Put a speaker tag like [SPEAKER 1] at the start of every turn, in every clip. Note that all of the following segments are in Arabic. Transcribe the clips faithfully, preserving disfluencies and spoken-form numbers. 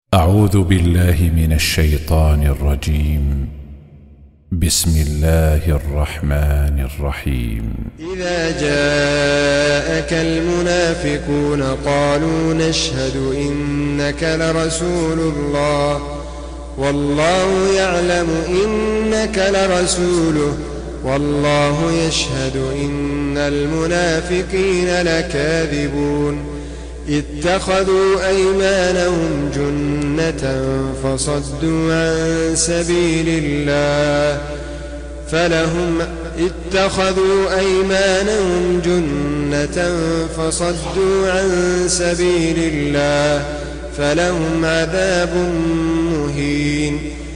[SPEAKER 1] أعوذ بالله من الشيطان الرجيم. بسم الله الرحمن الرحيم.
[SPEAKER 2] إذا جاءك المنافقون قالوا نشهد إنك لرسول الله والله يعلم إنك لرسوله والله يشهد إن المنافقين لكاذبون. اتخذوا أيمانهم جنة فصدوا عن سبيل الله فلهم اتخذوا أيمانهم جنة فصدوا عن سبيل الله فلهم عذاب مهين.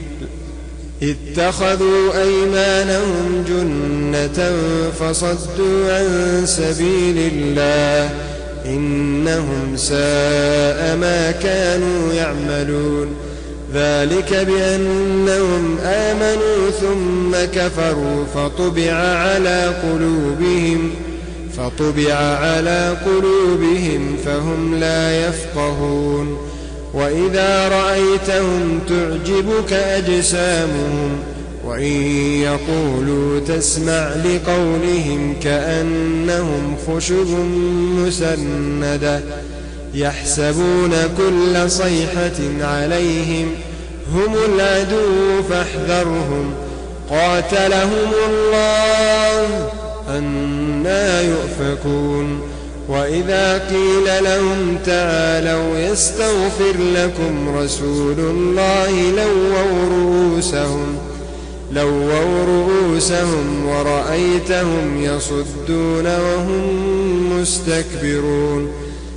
[SPEAKER 2] اتخذوا أيمانهم جنة فصدوا عن سبيل الله إنهم ساء ما كانوا يعملون. ذلك بأنهم آمنوا ثم كفروا فطبع على قلوبهم فطبع على قلوبهم فهم لا يفقهون. وإذا رأيتهم تعجبك أجسامهم وإن يقولوا تسمع لقولهم كأنهم خشب مسندة يحسبون كل صيحة عليهم هم العدو فاحذرهم قاتلهم الله أنى يؤفكون. وإذا قيل لهم تعالوا يستغفر لكم رسول الله لووا رؤوسهم لووا رؤوسهم ورأيتهم يصدون وهم مستكبرون.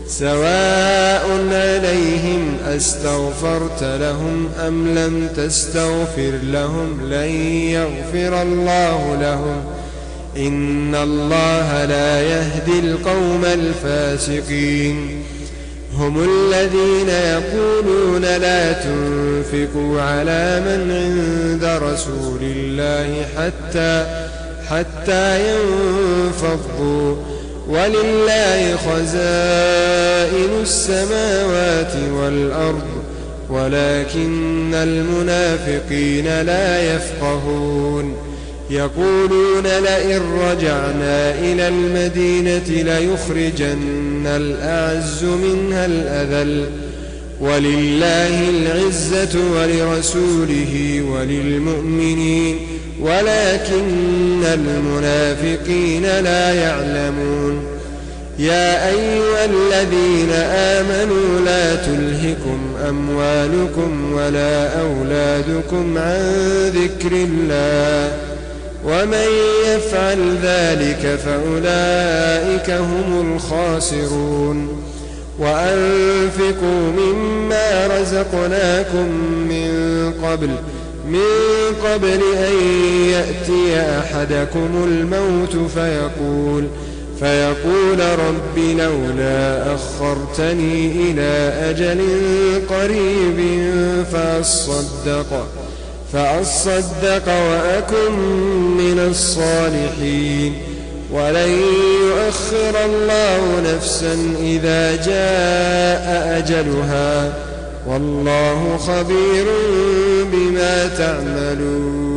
[SPEAKER 2] سواء عليهم أستغفرت لهم أم لم تستغفر لهم لن يغفر الله لهم إن الله لا يهدي القوم الفاسقين. هم الذين يقولون لا تنفقوا على من عند رسول الله حتى حتى ينفضوا ولله خزائن السماوات والأرض ولكن المنافقين لا يفقهون. يقولون لئن رجعنا إلى المدينة ليخرجن الأعز منها الأذل ولله العزة ولرسوله وللمؤمنين ولكن المنافقين لا يعلمون. يا أيها الذين آمنوا لا تلهكم أموالكم ولا أولادكم عن ذكر الله ومن يفعل ذلك فأولئك هم الخاسرون. وأنفقوا مما رزقناكم من قبل من قبل أن يأتي أحدكم الموت فيقول فيقول رب لولا أخرتني إلى أجل قريب فأصدق فأصدق وأكن من الصالحين ولن يؤخر الله نفسا إذا جاء أجلها والله خبير بما تعملون.